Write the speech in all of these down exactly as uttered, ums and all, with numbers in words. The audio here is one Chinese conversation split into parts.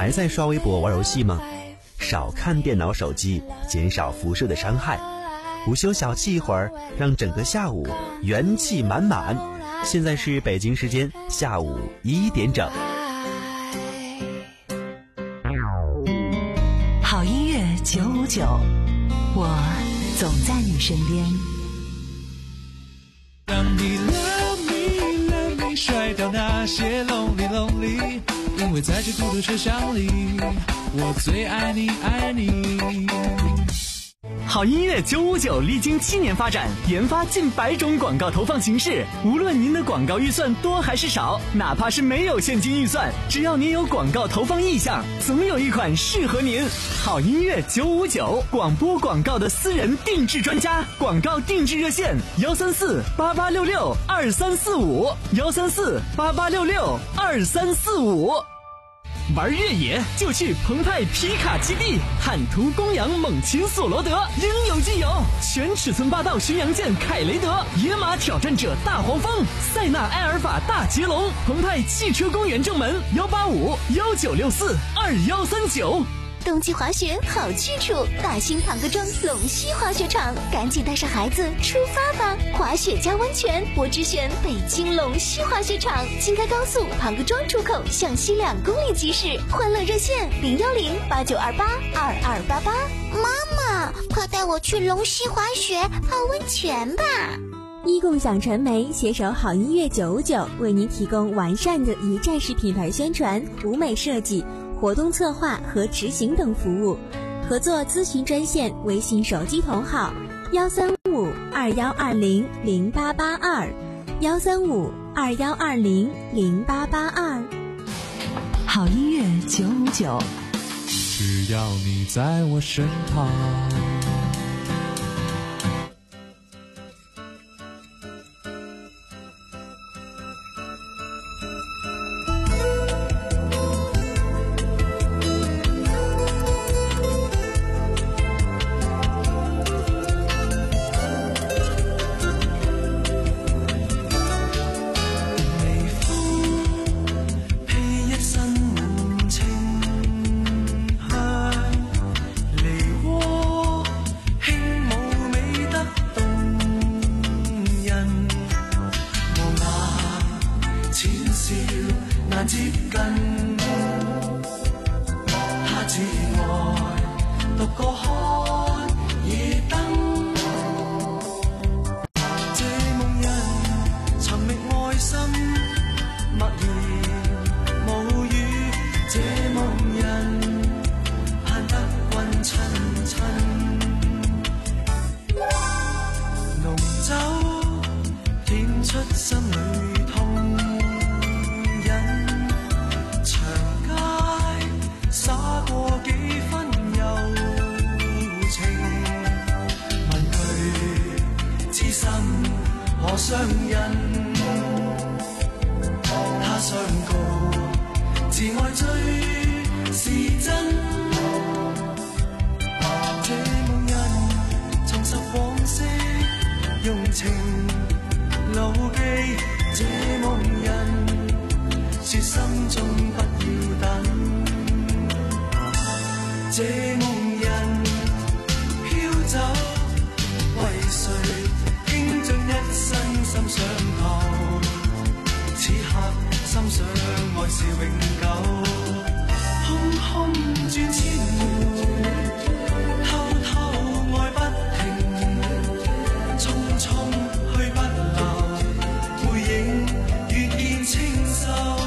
还在刷微博玩游戏吗？少看电脑手机，减少辐射的伤害。午休小憩一会儿，让整个下午元气满满。现在是北京时间下午一点整。 好音乐九五九，我总在你身边。 让你 love me love me 甩掉那些 lonely lonely， 因为在这孤独车厢里，我最爱你爱你。 好音乐九五九历经七年发展，研发近百种广告投放形式。无论您的广告预算多还是少，哪怕是没有现金预算，只要您有广告投放意向，总有一款适合您。好音乐九五九，广播广告的私人定制专家，广告定制热线幺三四八八六六二三四五幺三四八八六六二三四五。玩越野就去澎湃皮卡基地，汉图公羊猛禽索罗德应有尽有，全尺寸霸道巡洋舰凯雷德，野马挑战者大黄蜂，塞纳埃尔法大捷龙，澎湃汽车公园正门幺八五幺九六四二幺三九。 冬季滑雪好去处，大兴庞各庄龙溪滑雪场，赶紧带上孩子出发吧！滑雪加温泉，我只选北京龙溪滑雪场，京开高速庞各庄出口向西两公里即驶，欢乐热线零幺零八九二八二二八八。 妈妈，快带我去龙溪滑雪泡温泉吧！ 一共享传媒携手好音乐九五九，为您提供完善的一站式品牌宣传、舞美设计、活动策划和执行等服务。合作咨询专线微信手机同号幺三五二幺二零零八八二幺三五二幺二零零八八二。 好音乐九五九， 只要你在我身旁。 難接近，他至愛獨個看夜燈，這夢人尋覓愛心，默然無語，這夢人盼得君親親，濃酒顯出心裏痛。灑過幾分柔情，問佢痴心何相印？他相告自愛最是真，這夢人重拾往昔用情牢記，這夢人說心中不要等。這夢人飄走，為誰傾盡一生心上頭？此刻心想愛是永久，空空轉千回，偷偷愛不停，匆匆去不留，背影越見清秀。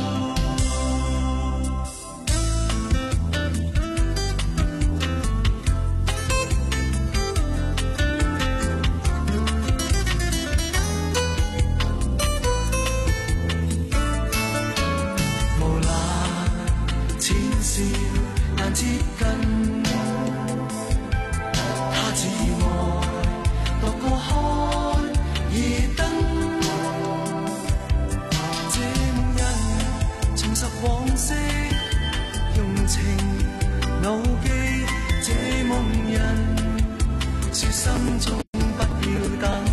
難接近，他至愛獨個看夜燈，這夢人重拾往昔用情牢記，這夢人說心中不要等，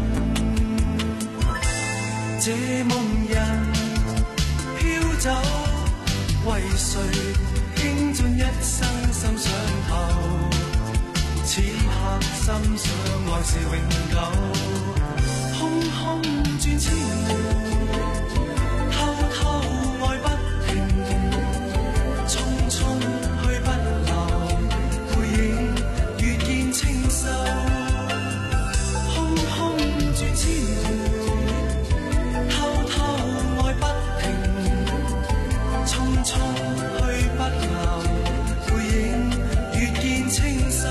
這夢人飄走為誰倾尽一生心上头，此刻心想爱是永久，空空转千回，偷偷爱不停，匆匆去不留，背影越見清秀，空空轉千回，偷偷愛不停，匆匆去不留，背影越見清秀。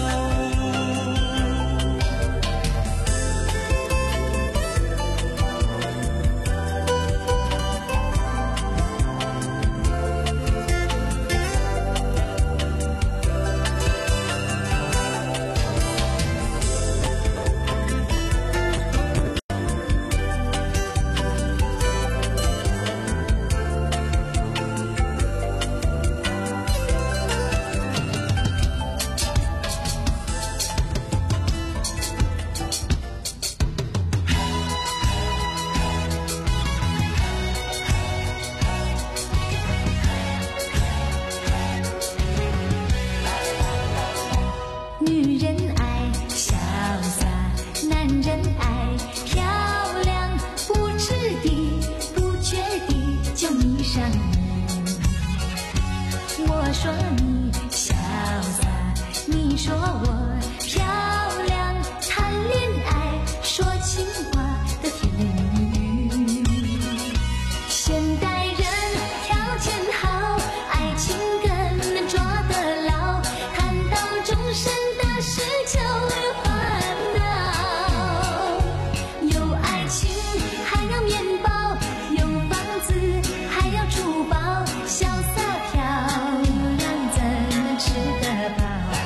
女人爱潇洒，男人爱漂亮，不知地不觉地就迷上你。我说你潇洒，你说我漂亮，谈恋爱说情话的甜言蜜语。现代人条件好，爱情更能抓得牢，谈到终身是就有烦恼，有爱情还要面包，有房子还要珠宝，潇洒漂亮怎能吃得饱？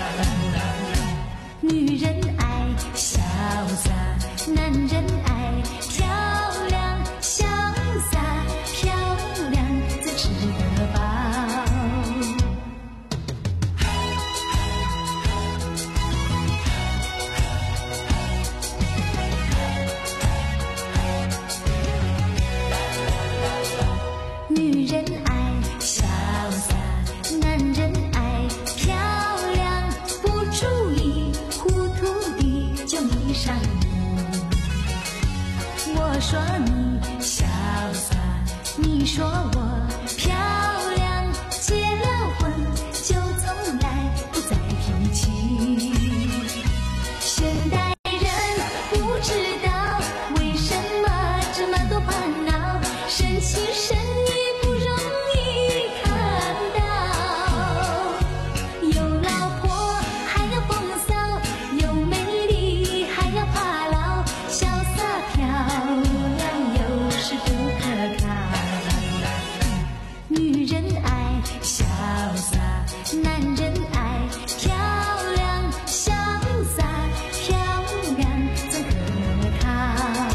女人爱潇洒，男人爱漂亮，潇洒漂亮怎吃得饱？女人爱潇洒，男人爱漂亮，不注意糊涂地就迷上你。我说你潇洒，你说我漂亮，结了婚就从来不再提起。现代人不知道为什么这么多烦恼，生气生男人爱漂亮，潇洒漂亮怎可靠？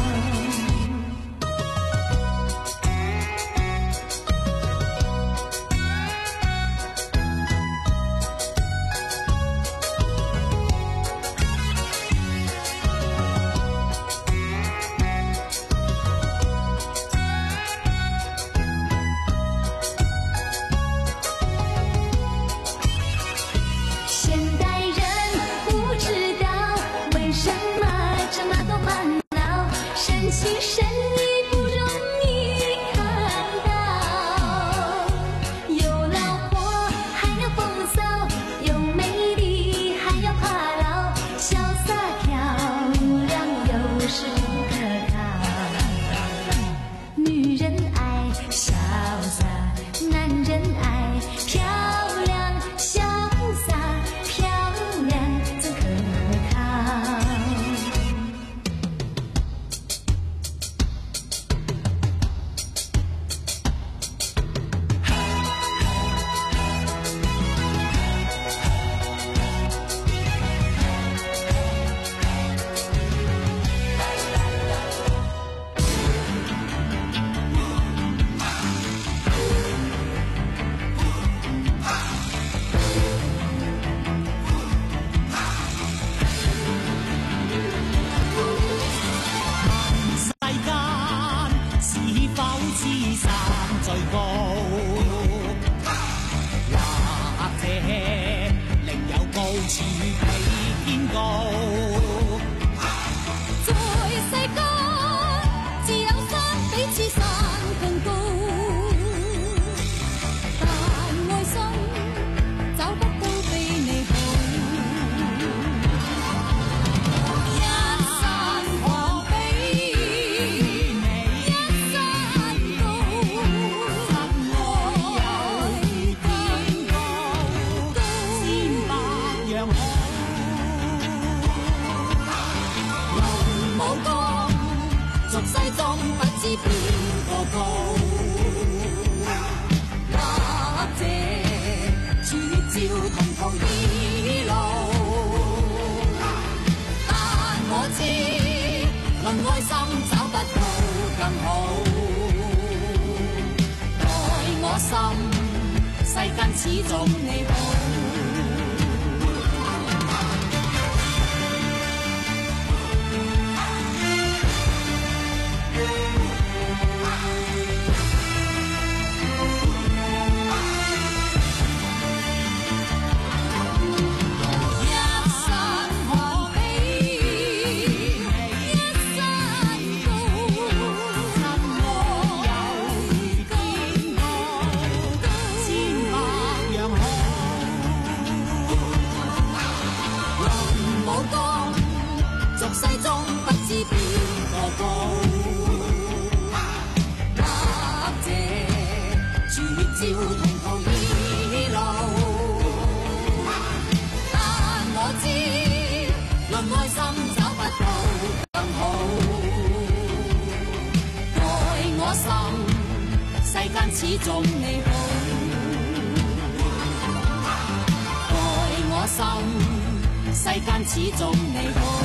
现代人不知道为什么这么多烦恼，生气生意不容易看到，有老婆还要风骚，有美丽还要怕老，潇洒漂亮有时不可靠。女人爱潇洒，男人爱漂亮，潇洒漂亮怎可靠？ 似比天高。 在世間，只有山比此山更高。但愛心找不到比你好。一山可比你一山高，愛更高，千百樣好。武功，俗世中不知邊個高，或者處照同途異路，但我知論愛心找不到更好，待我心，世間始終你好。世中不知邊個高，或者處照同途異路，但我知論愛心找不到更好，愛我心，世間始終你好，愛我心，世間始終你好。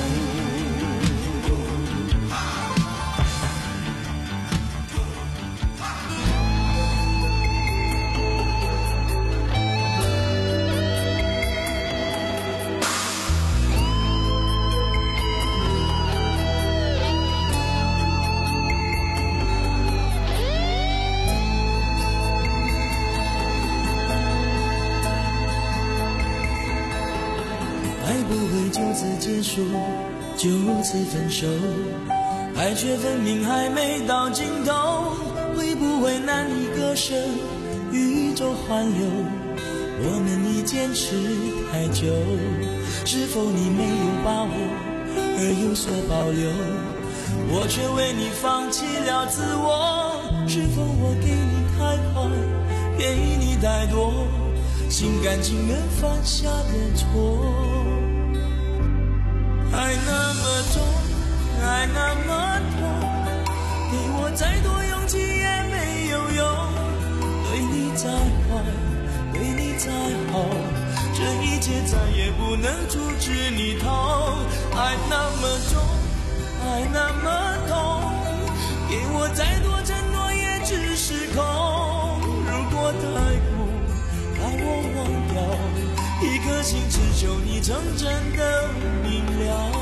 结束，就此分手，爱却分明还没到尽头，会不会难以割舍？宇宙环流，我们已坚持太久，是否你没有把握而有所保留？我却为你放弃了自我，是否我给你太快，给你太多，心甘情愿犯下的错？爱那么重，爱那么痛，给我再多勇气也没有用。对你再坏，对你再好，这一切再也不能阻止你逃。爱那么重，爱那么痛，给我再多承诺也只是空。如果太苦，把我忘掉，一颗心只求你真正的明了。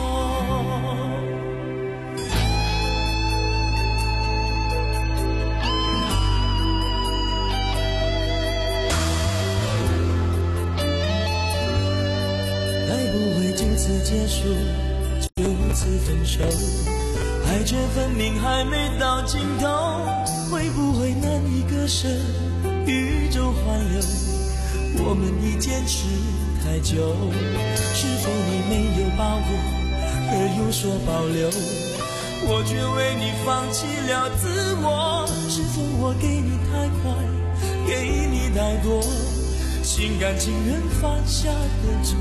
爱不会就此结束，就此分手，爱却分明还没到尽头，会不会难以割舍？宇宙环流，我们已坚持太久，是否你没有把握而有所保留？我却为你放弃了自我，是否我给你太快，给你太多，心甘情愿犯下的错？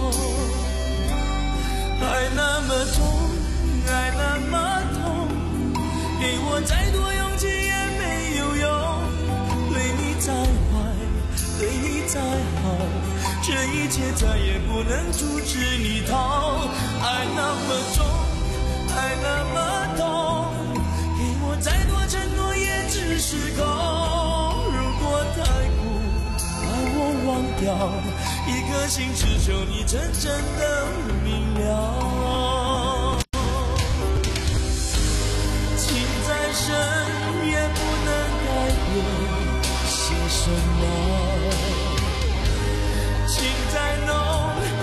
爱那么重，爱那么痛，给我再多勇气也没有用。对你再坏，对你再好，这一切再也不能阻止你逃。爱那么重，爱那么痛，给我再多承诺也只是空。如果太苦，把我忘掉，一颗心只求你真正的明了。情再深也不能改变些什么，情再浓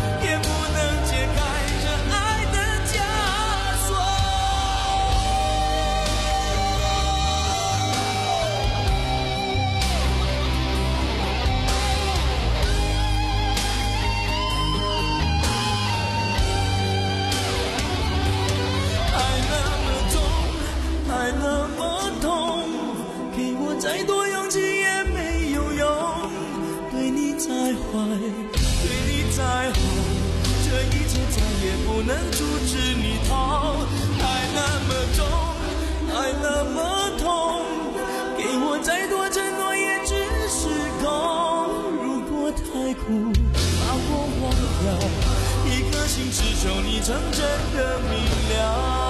再多勇气也没有用。对你再坏，对你再好，这一切再也不能阻止你逃。爱那么重，爱那么痛，给我再多承诺也只是空。如果太苦，把我忘掉，一颗心只求你真正的明了。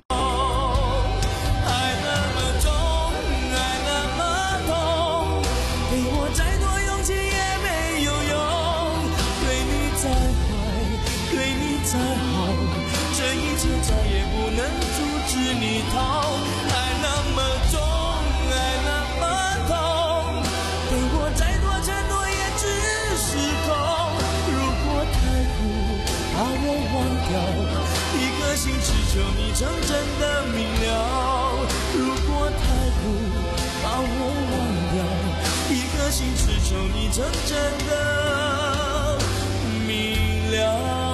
再也不能阻止你逃，爱那么重，爱那么痛，给我再多承诺也只是空。如果太苦，把我忘掉，一颗心只求你真正的明了。如果太苦，把我忘掉，一颗心只求你真正的明了。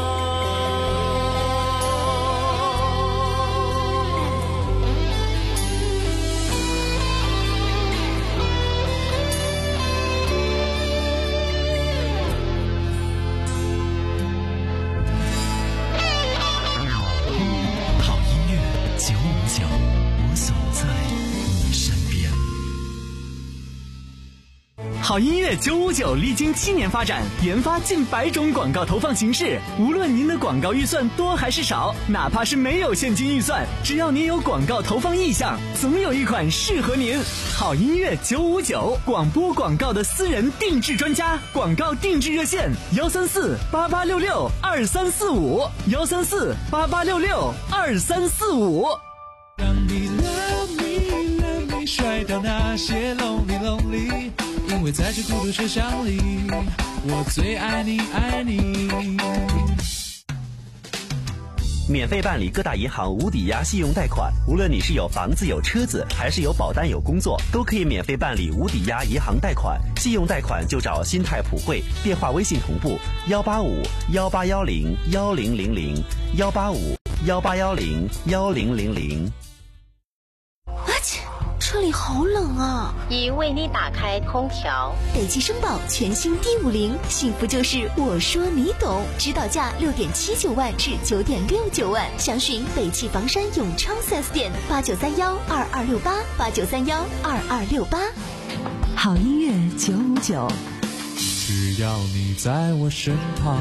好音乐九五九历经七年发展，研发近百种广告投放形式。无论您的广告预算多还是少，哪怕是没有现金预算，只要您有广告投放意向，总有一款适合您。好音乐九五九，广播广告的私人定制专家，广告定制热线：幺三四八八六六二三四五，幺三四八八六六二三四五。 让你 love me love me 甩掉那些 lonely lonely， 因为在这孤独车厢里，我最爱你爱你。 免费办理各大银行无抵押信用贷款，无论你是有房子有车子，还是有保单有工作，都可以免费办理无抵押银行贷款。信用贷款就找新泰普惠，电话微信同步幺八五幺八幺零幺零零零幺八五幺八幺零幺零零零。 这里好冷啊！ 已为你打开空调。 北汽声宝全新 D 五零，幸福就是我说你懂，指导价六点七九万至九点六九万，详询北汽房山永昌 四 S 店八九三幺二二六八八九三幺二二六八。 好音乐九五九， 只要你在我身旁。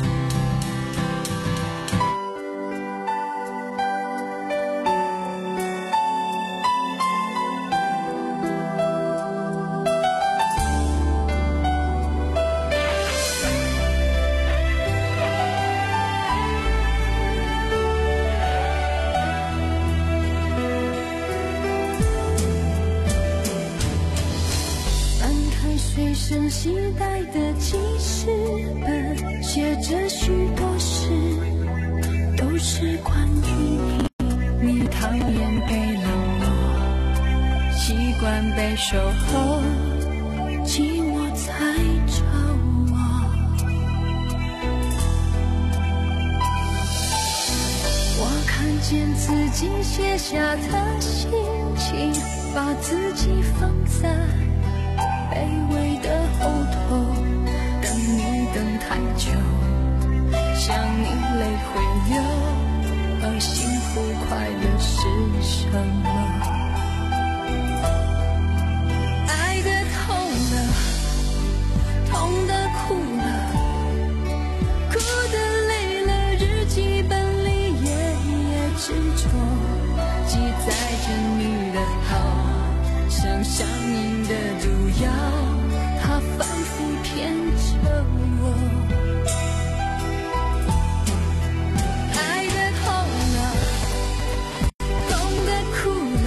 随身携带的记事本，写着许多事，都是关于你。你讨厌被冷落，习惯被守候，寂寞才找我。我看见自己写下的心情，把自己放在卑微的后头，等你等太久，想你泪会流，而幸福快乐是什么？爱的痛了，痛的哭了，哭的累了，日记本里夜夜执着，记载着你的好，像上瘾的毒药，它反复骗着我。爱的痛了，痛的哭了，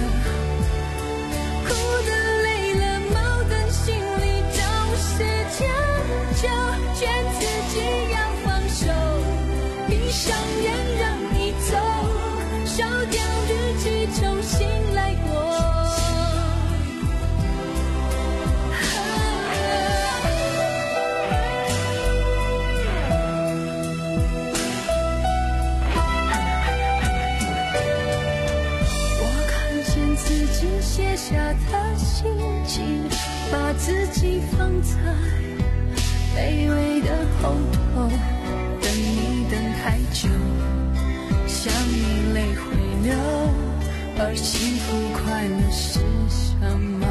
写下的心情，把自己放在卑微的后头，等你等太久，想你泪会流，而幸福快乐是什么？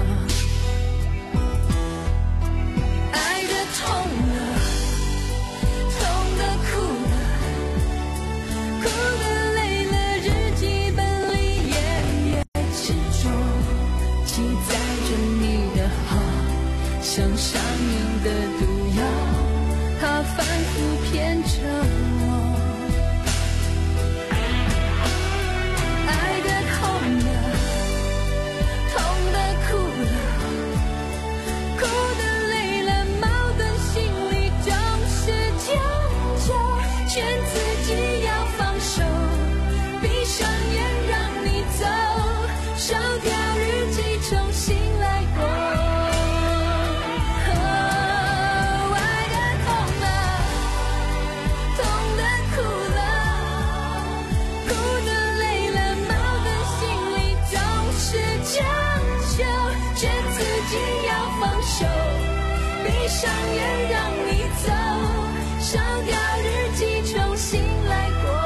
爱的痛了，痛的哭了，哭的累了，日记本里页页执着，记载着你的好，像上瘾的毒药，它反复骗着我。爱的痛了，痛的哭了，哭的累了，矛盾心里总是将就，劝自己要放手，闭上眼让你走，烧掉日记重新来过。爱的痛了，痛的哭了，哭的累了，矛盾心里总是将就，劝自己要放手，闭上眼让你走，烧掉日记重新来过。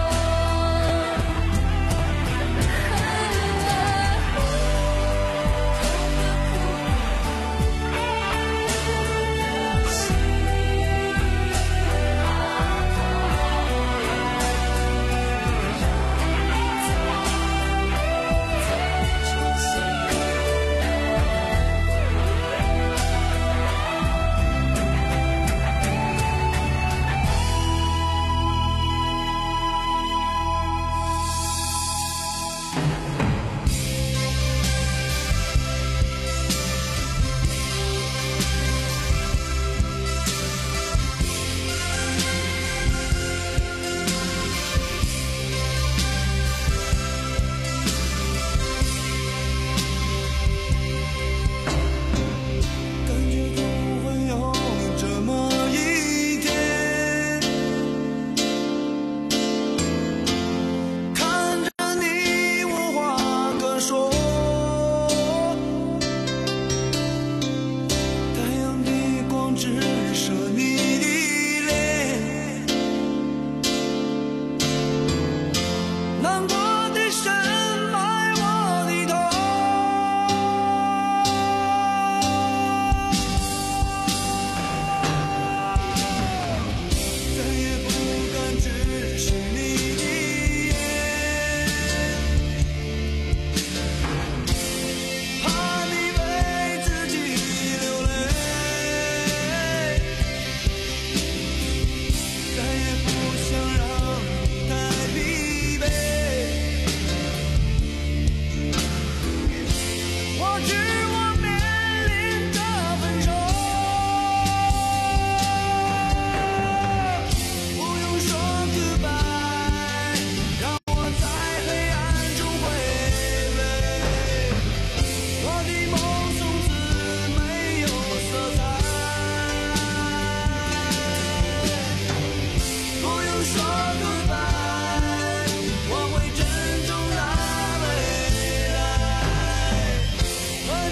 感觉总会有这么一天，看着你无话可说，太阳的光直射你的脸，难过的深埋我的头。再也不敢直视你的眼，怕你为自己流泪，再也不想让你太疲惫。或许我面临着分手，不用说 goodbye， 让我在黑暗中回味，我的梦从此没有色彩。不用说 goodbye， 我会珍重那未来。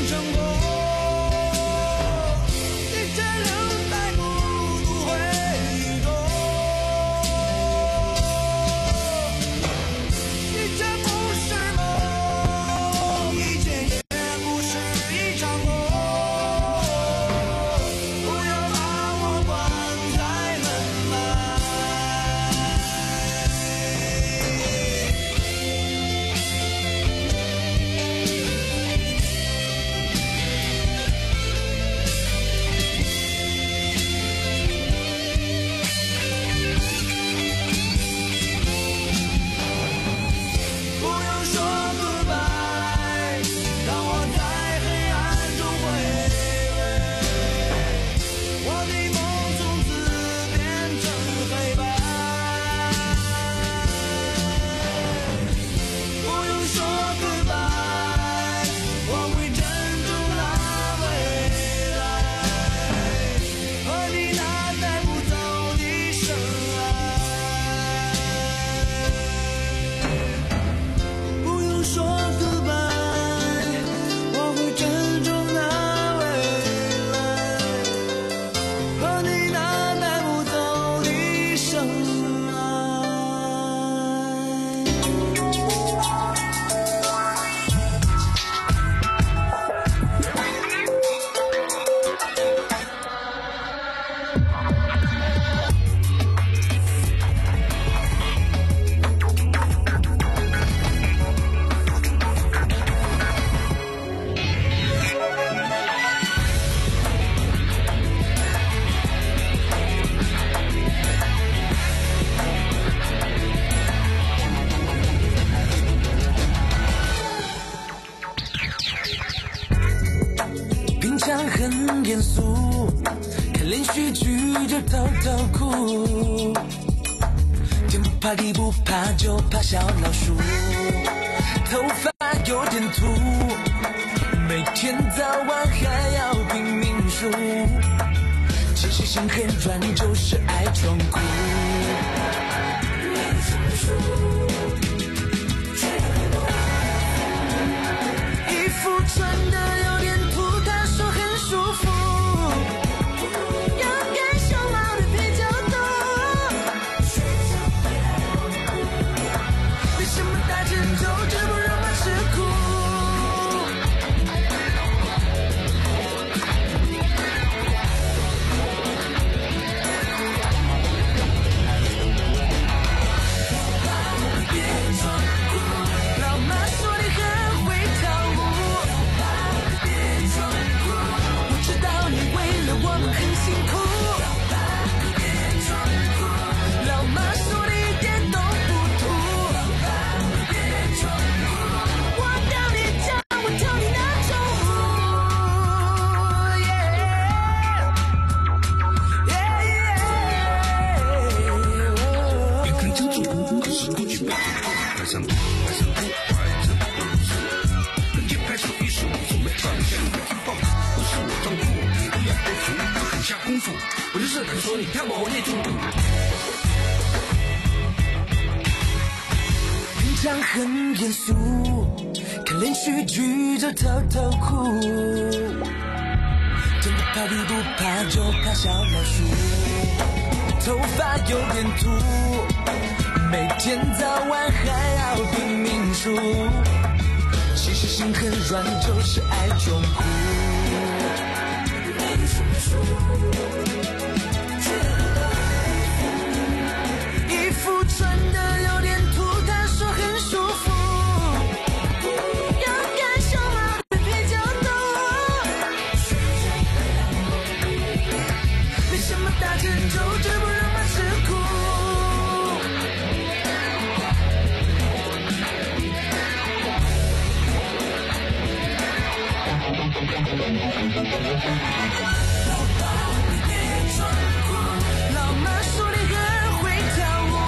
成功，一切留在孤独回忆中，一切不是梦，一切也不是一场梦，不要把我关在门外。不用说 goodbye， 当我在黑暗中回味，我的梦从此变成黑白。不用说 goodbye， 我会珍重那未来，和你那带不走的深爱。不用说 goodbye， 我会珍重那未来，和你那带不走的深平常很严肃，看连续剧就偷偷哭，天不怕地不怕，就怕小老鼠。头发有点秃，每天早晚还要拼命数，其实心很软，就是爱装酷。衣服穿的有点土，他说很舒服，要感受好的比较多。没什么大成就，只不让他吃苦。别装酷，老妈说你很会跳舞。别装酷，我知道你为了我们很辛苦。别装酷，老妈说你一点都不土。别装酷，我要你教我跳你那种舞。 别看清楚，可是不去别装酷，快上路，快上路，快这不是。跟节拍手一手，从没上线，别报纸，不是我装酷，你不要多俗，我很下功夫，我就是敢说你看我我那种。 平常很严肃，看连续剧就偷偷哭，天不怕地不怕，就怕小老鼠。头发有点秃，每天早晚还要拼命数，其实心很软，就是爱装酷。衣服穿的有点土，他说很舒服，要感受好的比较多。没什么大成就，只不让他吃苦。老妈说你很会跳舞。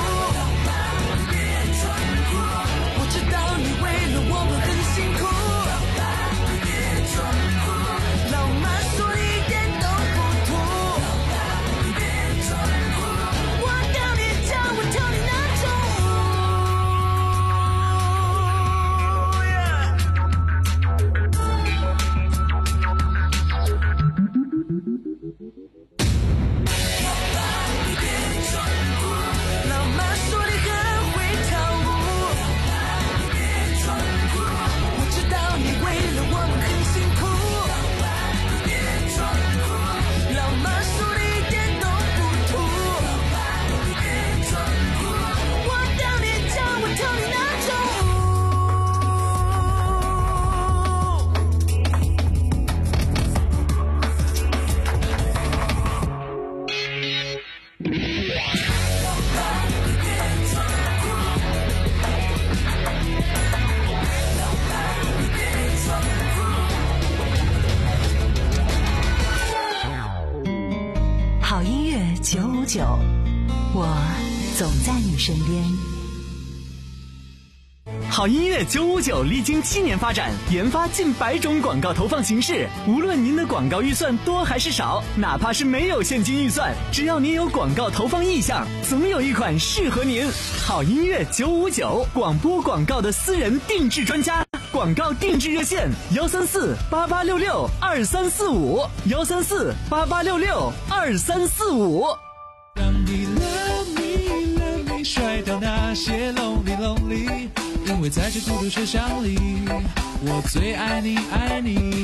我知道你为了我们很辛苦。老妈说你一点都不土。我要你教我跳你那种舞。 九五九，我总在你身边。 好音乐九五九历经七年发展，研发近百种广告投放形式。无论您的广告预算多还是少，哪怕是没有现金预算，只要您有广告投放意向，总有一款适合您。好音乐九五九，广播广告的私人定制专家。广告定制热线：幺三四八八六六二三四五，幺三四八八六六二三四五。 让你 love me love me 甩掉那些 lonely lonely， 因为在这孤独车厢里，我最爱你爱你。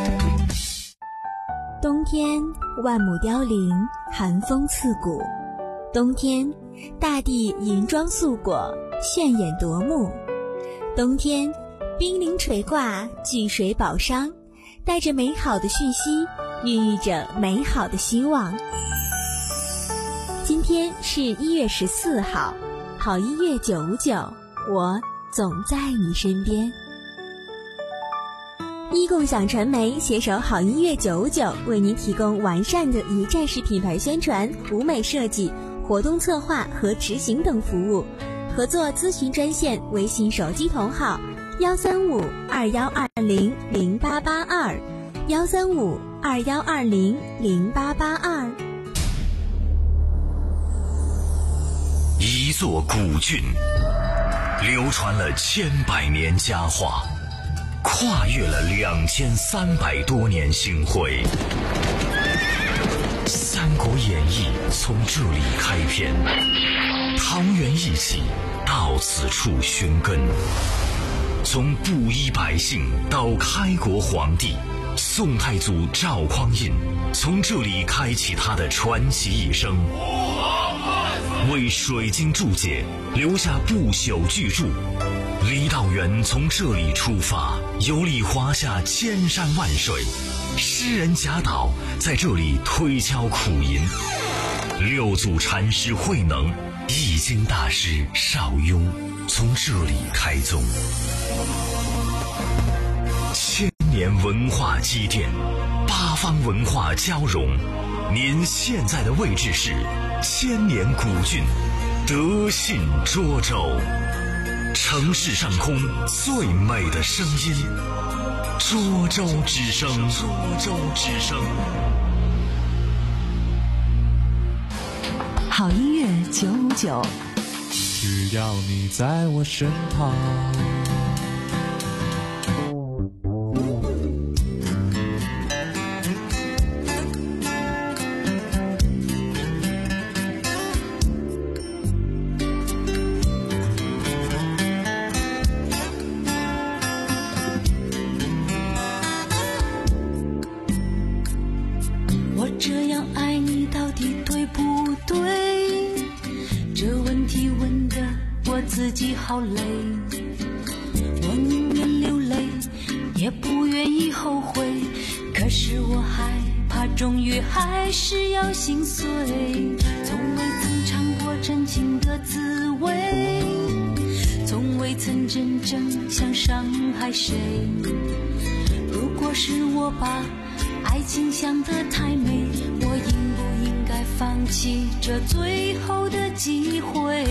冬天万亩凋零，寒风刺骨。冬天大地银装素裹，炫眼夺目。冬天冰凌垂挂，聚水宝商，带着美好的讯息，孕育着美好的希望。今天是一月十四号，好音乐九五九，我总在你身边。一共享传媒携手好音乐九五九，为您提供完善的一站式品牌宣传、舞美设计、活动策划和执行等服务。合作咨询专线：微信手机同号幺三五二幺二零零八八二，幺三五二幺二零零八八二。 一座古郡，流传了千百年佳话，跨越了两千三百多年星辉。《三国演义》从这里开篇，桃园义气到此处寻根。从布衣百姓到开国皇帝，宋太祖赵匡胤从这里开启他的传奇一生，为水晶注解留下不朽巨著。李道元从这里出发，游历华夏千山万水，诗人贾岛在这里推敲苦吟，六祖禅师慧能、易经大师邵雍从这里开宗。千年文化积淀，八方文化交融。您现在的位置是千年古郡德信涿州，城市上空最美的声音，涿州之声。涿州之声。 好音乐九五九， 只要你在我身旁。 自己好累，我宁愿流泪，也不愿意后悔。可是我害怕，终于还是要心碎。从未曾尝过真情的滋味，从未曾真正想伤害谁。如果是我把爱情想得太美，我应不应该放弃这最后的机会？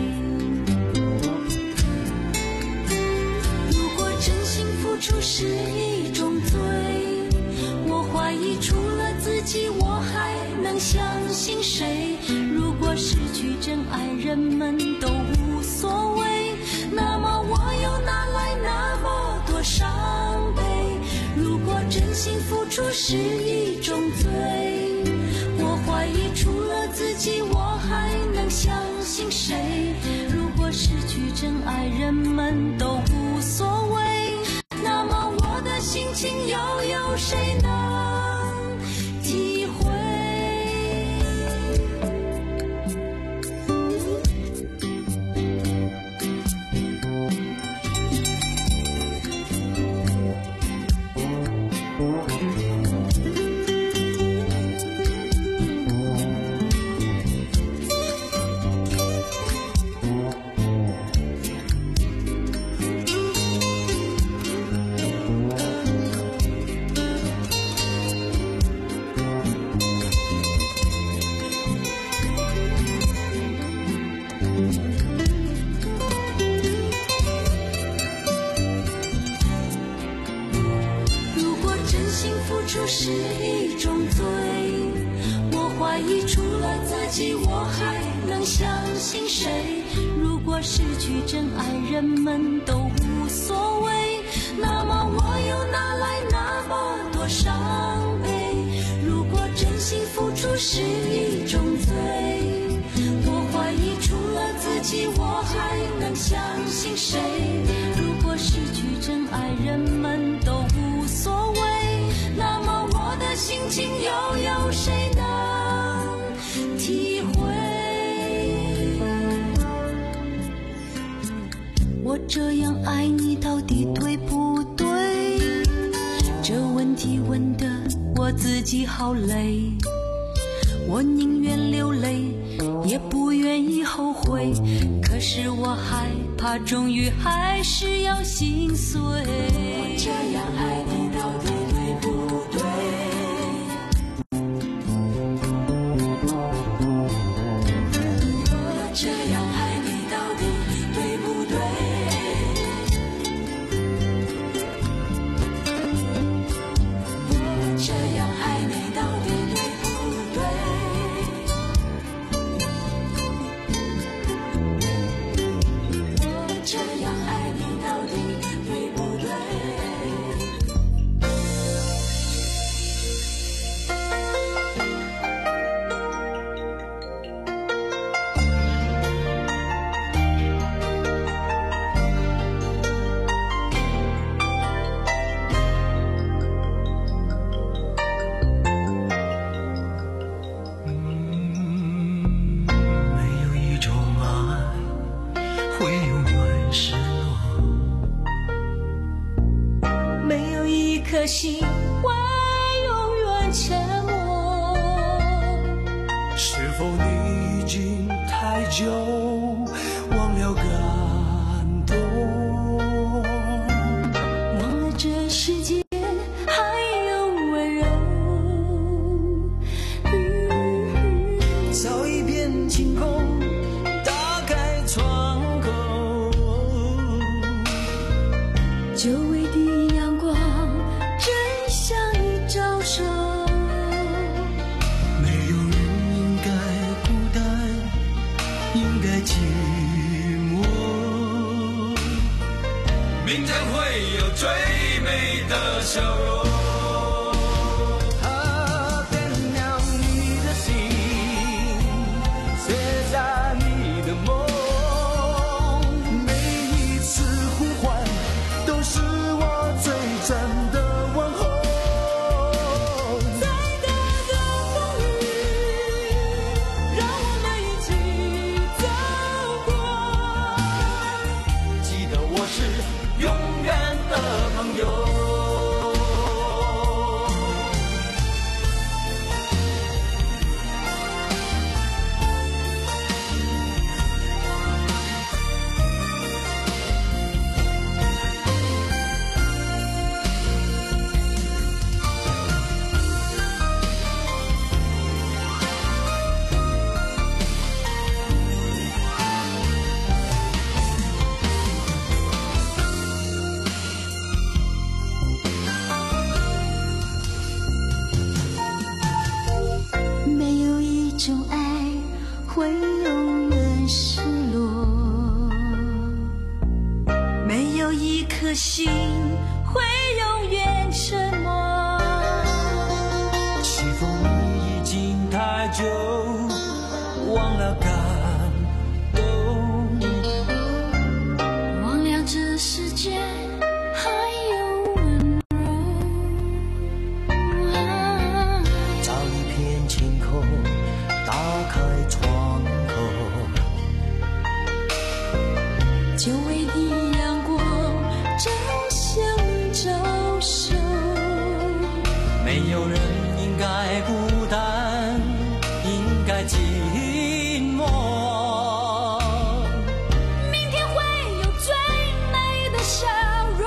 付出是一种罪，我怀疑除了自己我还能相信谁？如果失去真爱人们都无所谓，那么我又哪来那么多伤悲？如果真心付出是一种罪，我怀疑除了自己我还能相信谁？如果失去真爱人们都无所谓，那么我的心情又有谁能体会？ 心付出是一种罪。我怀疑除了自己，我还能相信谁？如果失去真爱，人们都无所谓，那么我又哪来那么多伤悲？如果真心付出是一种罪，我怀疑除了自己，我还能相信谁？如果失去真爱，人们都无所谓，那么我的心情又有谁能体会？我这样爱你到底对不对？这问题问得我自己好累，我宁愿流泪也不愿意后悔，可是我害怕终于还是要心碎。我这样爱你到底对不对？我这样爱你到底对不对？我这样爱你到底对不对？这样爱你到底对不对？可心会永远沉默。 是否你已经太久忘了感动， 忘了这世界还有温柔， 嗯、找一片晴空，打开窗口， 久违的阳光真向你招手， 没有人应该孤单，应该寂寞。明天会有最美的笑容。它点亮你的心，写下你的梦。每一次呼唤，都是我最真的。 会永远失落，没有一颗心会永远沉默。 是否你已经太久忘了感动， 忘了这世界还有温柔，啊、 找一片晴空，打开窗口， 久违的阳光正向你招手， 没有人应该孤单，应该寂寞。 明天会有最美的笑容。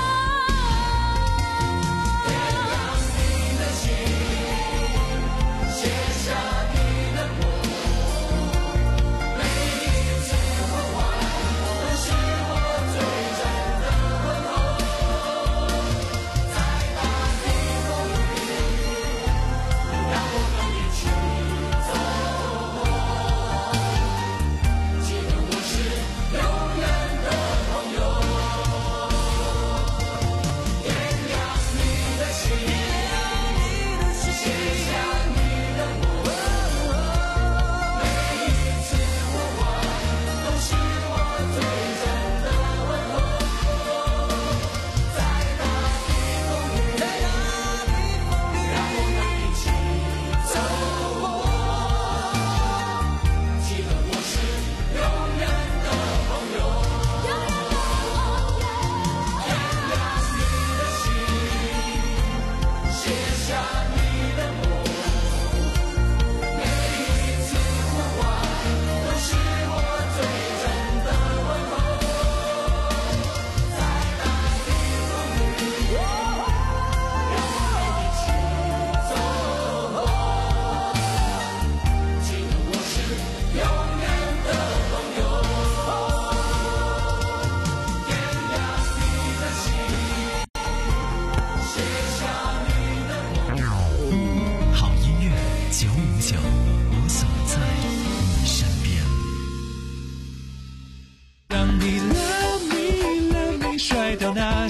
点亮你的心，写下你的梦。每一次呼唤，都是我最真的问候。在大地风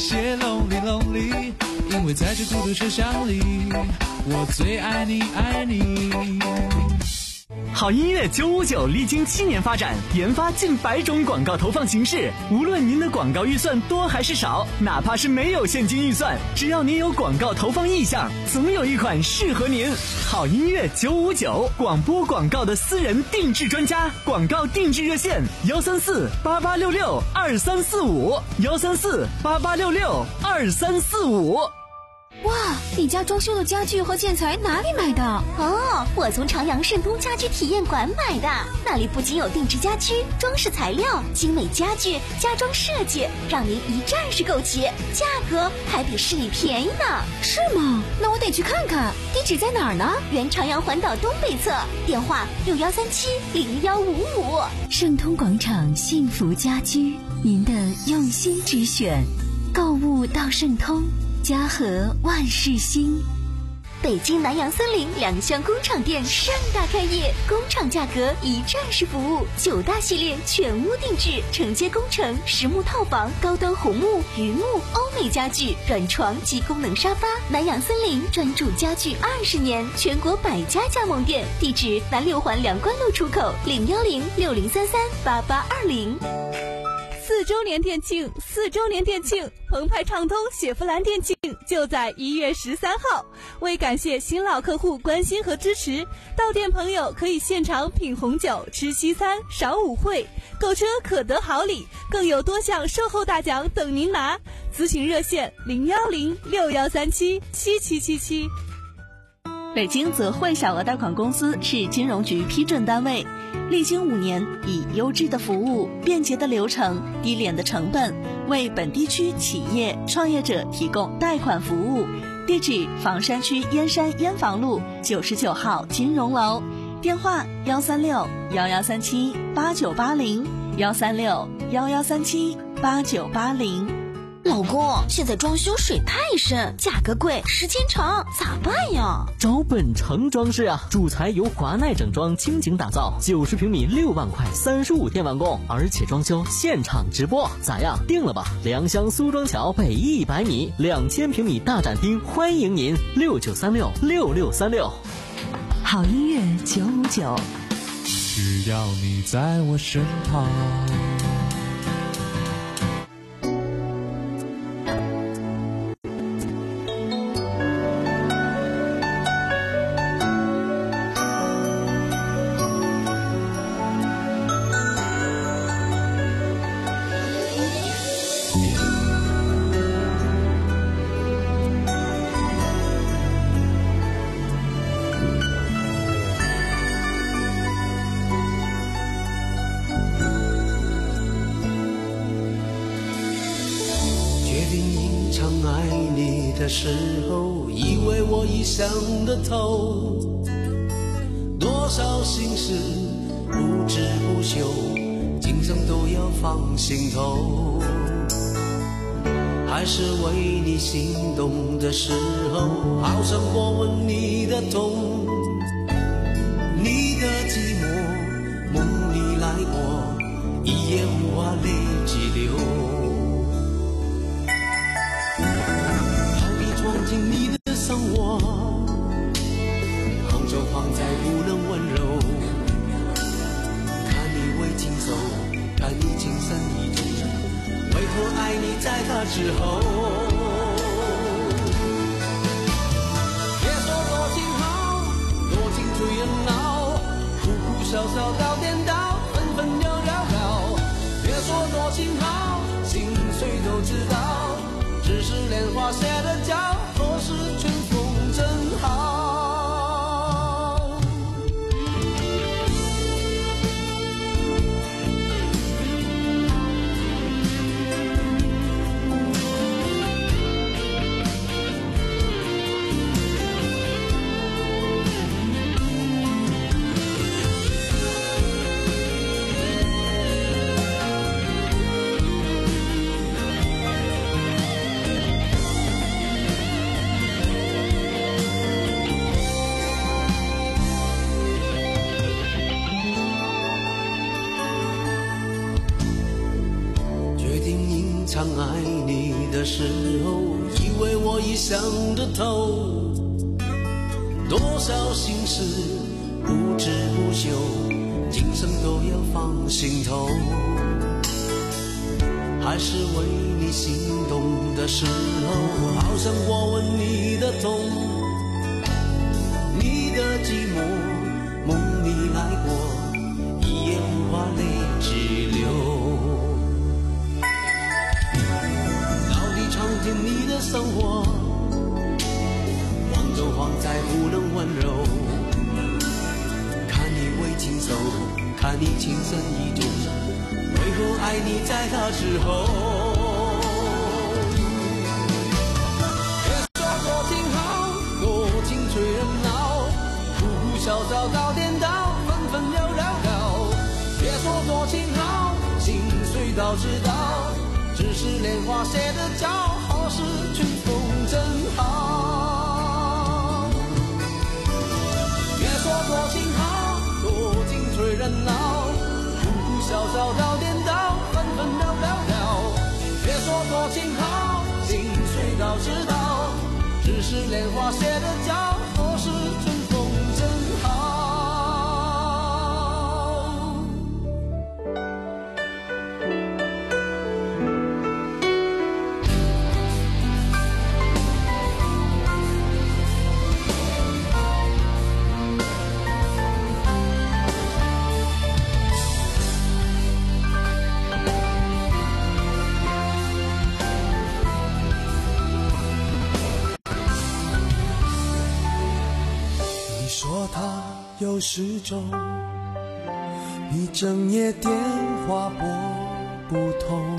些 lonely lonely， 因为在这孤独车厢里，我最爱你爱你。 好音乐九五九历经七年发展，研发近百种广告投放形式。无论您的广告预算多还是少，哪怕是没有现金预算，只要您有广告投放意向，总有一款适合您。好音乐九五九，广播广告的私人定制专家，广告定制热线：幺三四八八六六二三四五，幺三四八八六六二三四五。 哇，你家装修的家具和建材哪里买的？哦，我从长阳盛通家居体验馆买的。那里不仅有定制家居、装饰材料、精美家具、家装设计，让您一站式购齐，价格还比市里便宜呢。是吗？那我得去看看。地址在哪儿呢？原长阳环岛东北侧，电话六幺三七零幺五五。 盛通广场幸福家居，您的用心之选，购物到盛通。家和万事兴。 北京南阳森林两厢工厂店盛大开业，工厂价格一站式服务，九大系列全屋定制，承接工程、实木套房、高端红木、榆木、欧美家具、软床及功能沙发。南阳森林专注家具二十年，全国百家加盟店，地址南六环梁关路出口零幺零六零三三八八二零。 四周年店庆，四周年店庆，澎湃畅通雪佛兰店庆就在一月十三号。为感谢新老客户关心和支持，到店朋友可以现场品红酒、吃西餐、赏舞会，购车可得好礼，更有多项售后大奖等您拿。咨询热线零幺零六幺三七七七七七。 北京泽汇小额贷款公司是金融局批准单位，历经五年，以优质的服务、便捷的流程、低廉的成本，为本地区企业创业者提供贷款服务。地址：房山区燕山燕房路九十九号金融楼，电话：幺三六幺幺三七八九八零，幺三六幺幺三七八九八零。 老公，现在装修水太深，价格贵，时间长，咋办呀？ 找本城装饰啊，主材由华奈整装倾情打造，九十平米六万块，三十五天完工，而且装修现场直播，咋样？定了吧？良乡苏庄桥北一百米，两千平米大展厅，欢迎您，六九三六六六三六。 好音乐九五九， 只要你在我身旁。 的时候，以为我已想得透，多少心事不知不休，今生都要放心头。还是为你心动的时候，好想过问你的痛，你的寂寞梦里来过，一夜无话泪激流。闯进你的生活，红酒放在不能温柔，看你为情愁，看你情深意重，为何爱你在他之后。别说多情好，多情最热闹，哭哭笑笑到颠倒，分分又聊聊。别说多情好，心碎都知道，只是莲花谢了脚，若是春风正好。 想爱你的时候，以为我已想得透，多少心事不知不休，今生都要放心头。还是为你心动的时候，好想过问你的痛，你的寂寞梦里来过，一夜无话泪直流。到底尝尽你的生活，晃就晃在不能温柔，看你为情愁，看你情深意重，为何爱你在他之后？别说多情好，多情催人老，呼呼笑笑早颠倒，纷纷了了了。别说多情好，心碎早知道，只是莲花谢的骄傲，是春风真好。别说多情好，多情催人老，笑笑早颠倒，纷纷了了了。别说多情好，心碎早知道，只是莲花谢的骄傲，是春风真好。有时钟，一整夜电话拨不通，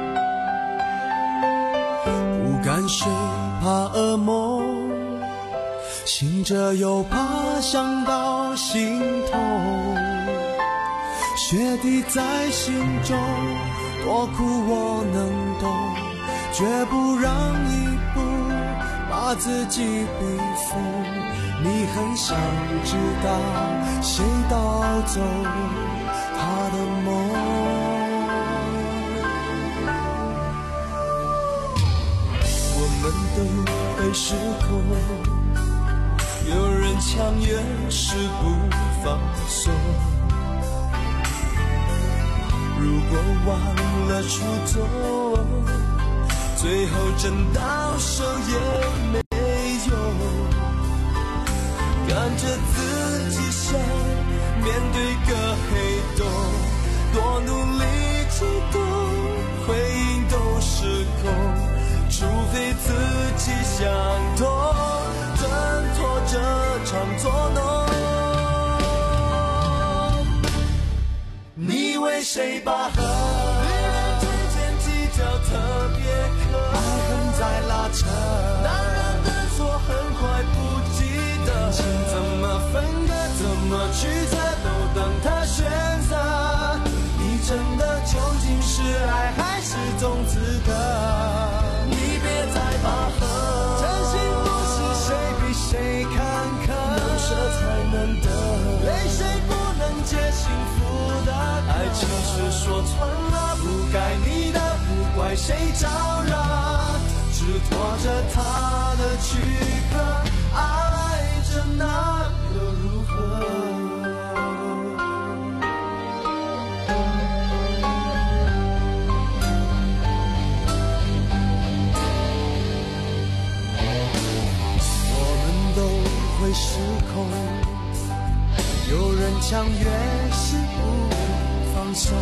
不敢睡怕噩梦，醒着又怕想到心痛，雪滴在心中，多苦我能懂，绝不让一步把自己逼疯。你很想知道谁盗走他的梦，我们都会失控，有人强越是不放松，如果忘了初衷，最后真到手也没看着自己想面对个黑洞，多努力激动，回应都是空，除非自己想通，挣脱这场捉弄。你为谁拔河？女人之间计较特别渴，爱恨在拉扯，男人的错很快不记得，情怎么分割，怎么曲折，都等他选择。你真的究竟是爱还是种资格？你别再拔河，真心不是谁比谁坎坷，能舍才能得，泪水不能解幸福的渴。爱情是说穿了不该你的，不怪谁招惹，只拖着他的躯壳，爱着那又如何？我们都会失控，有人强越是不放松，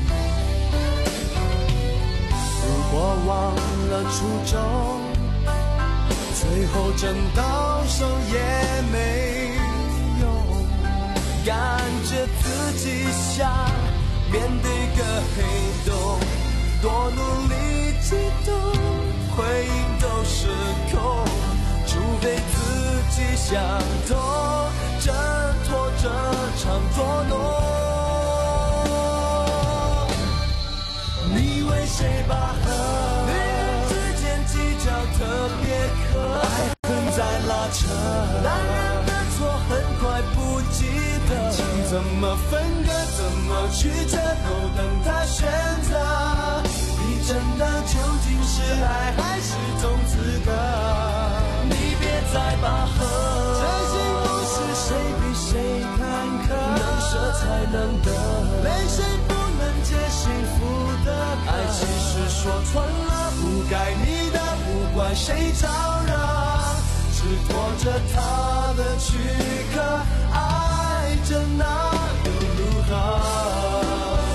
如果忘了初衷，最后真到手也没用，感觉自己像面对个黑洞，多努力激动，回应都是空，除非自己想通，挣脱这场捉弄。你为谁拔河？女人之间计较特别渴，爱恨在拉扯，男人的错很快不记得，情怎么分割，怎么曲折，都等他选择。你真的究竟是爱还是种资格？你别再拔河，真心不是谁比谁坎坷，能舍才能得，没谁不能借幸福的歌。爱其实说穿了，不该你的，不管谁招惹，只拖着他的躯壳，爱着那又如何？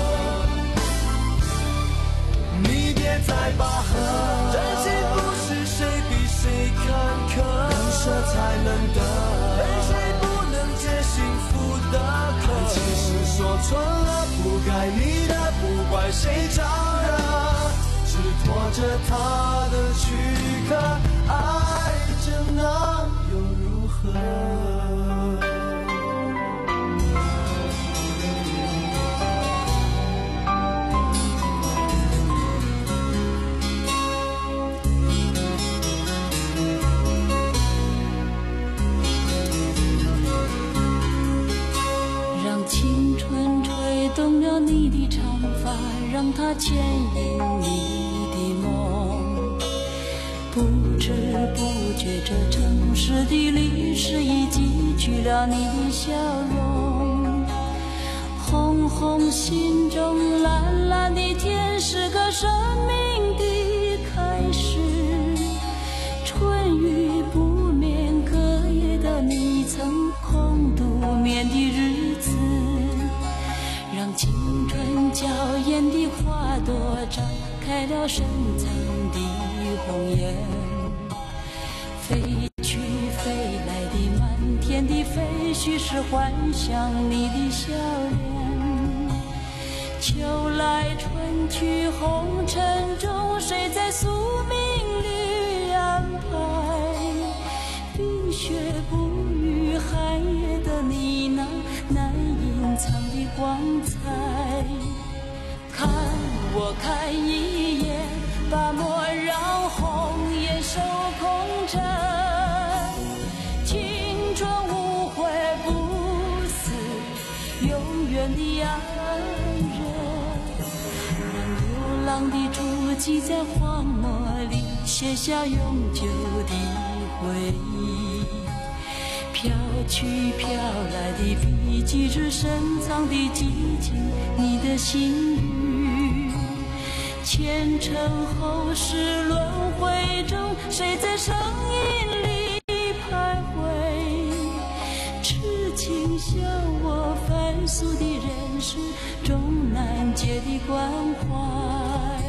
你别再拔河，真心不是谁比谁坎坷，能舍才能得，没谁不能借幸福的渴。爱其实说穿了，不该你的，不管谁招惹，只拖着他的躯壳，爱着那又如何？ 动了你的长发，让它牵引你的梦。不知不觉，这城市的历史已记取了你的笑容。红红心中，蓝蓝的天，是个生命的开始。春雨不眠，隔夜的你曾空独眠的日子，让青春娇艳的花朵绽开了深藏的红颜。飞去飞来的满天的飞絮，是幻想你的笑脸。秋来春去红尘中，谁在宿命里安排？冰雪不语，寒夜的你那难隐藏的光彩。看我看一眼，把莫让红颜守空枕。青春无悔不死，永远的爱人。让流浪的足迹在荒漠里写下永久的回忆。飘去飘来的笔迹，是深藏的激情，你的心语。前尘后世轮回中，谁在声音里徘徊？痴情笑我凡俗的人世，终难解的关怀。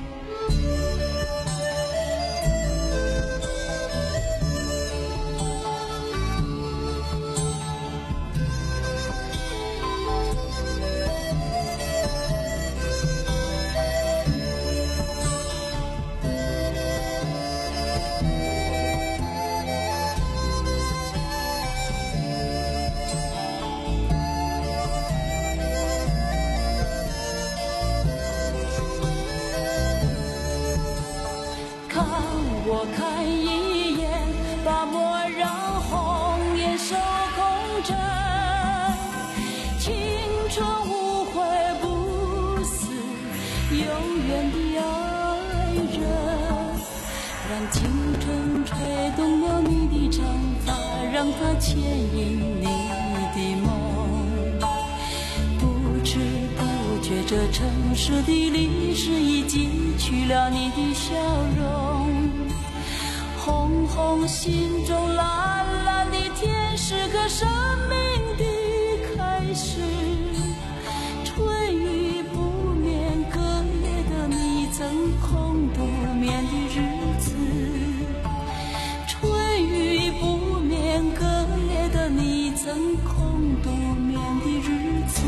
我看一眼，把莫让红颜守空枕。青春无悔不死，永远的爱人。让青春吹动了你的长发，让它牵引你的梦。不知不觉，这城市的历史已记取了你的笑容。红红心中，蓝蓝的天，是个生命的开始。春雨不眠，隔夜的你曾空独眠的日子。春雨不眠，隔夜的你曾空独眠的日子。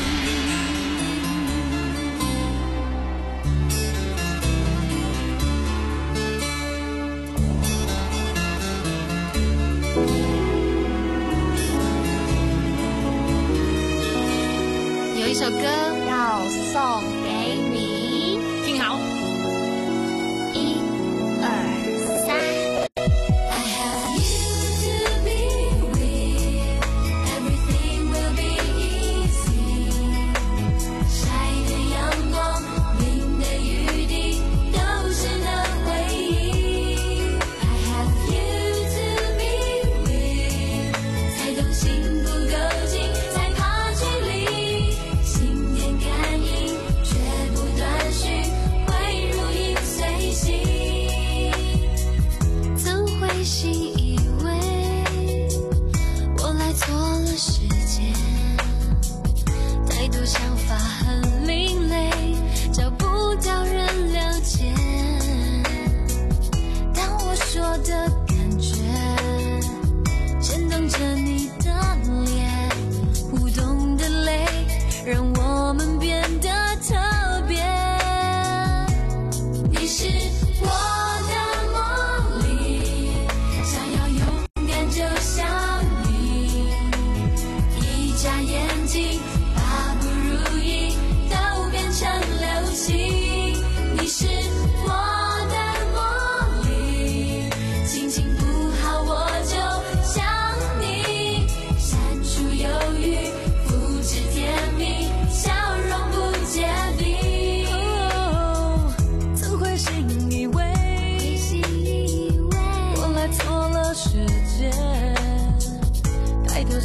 有一首歌要送给你，听好，一、二、三。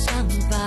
想法。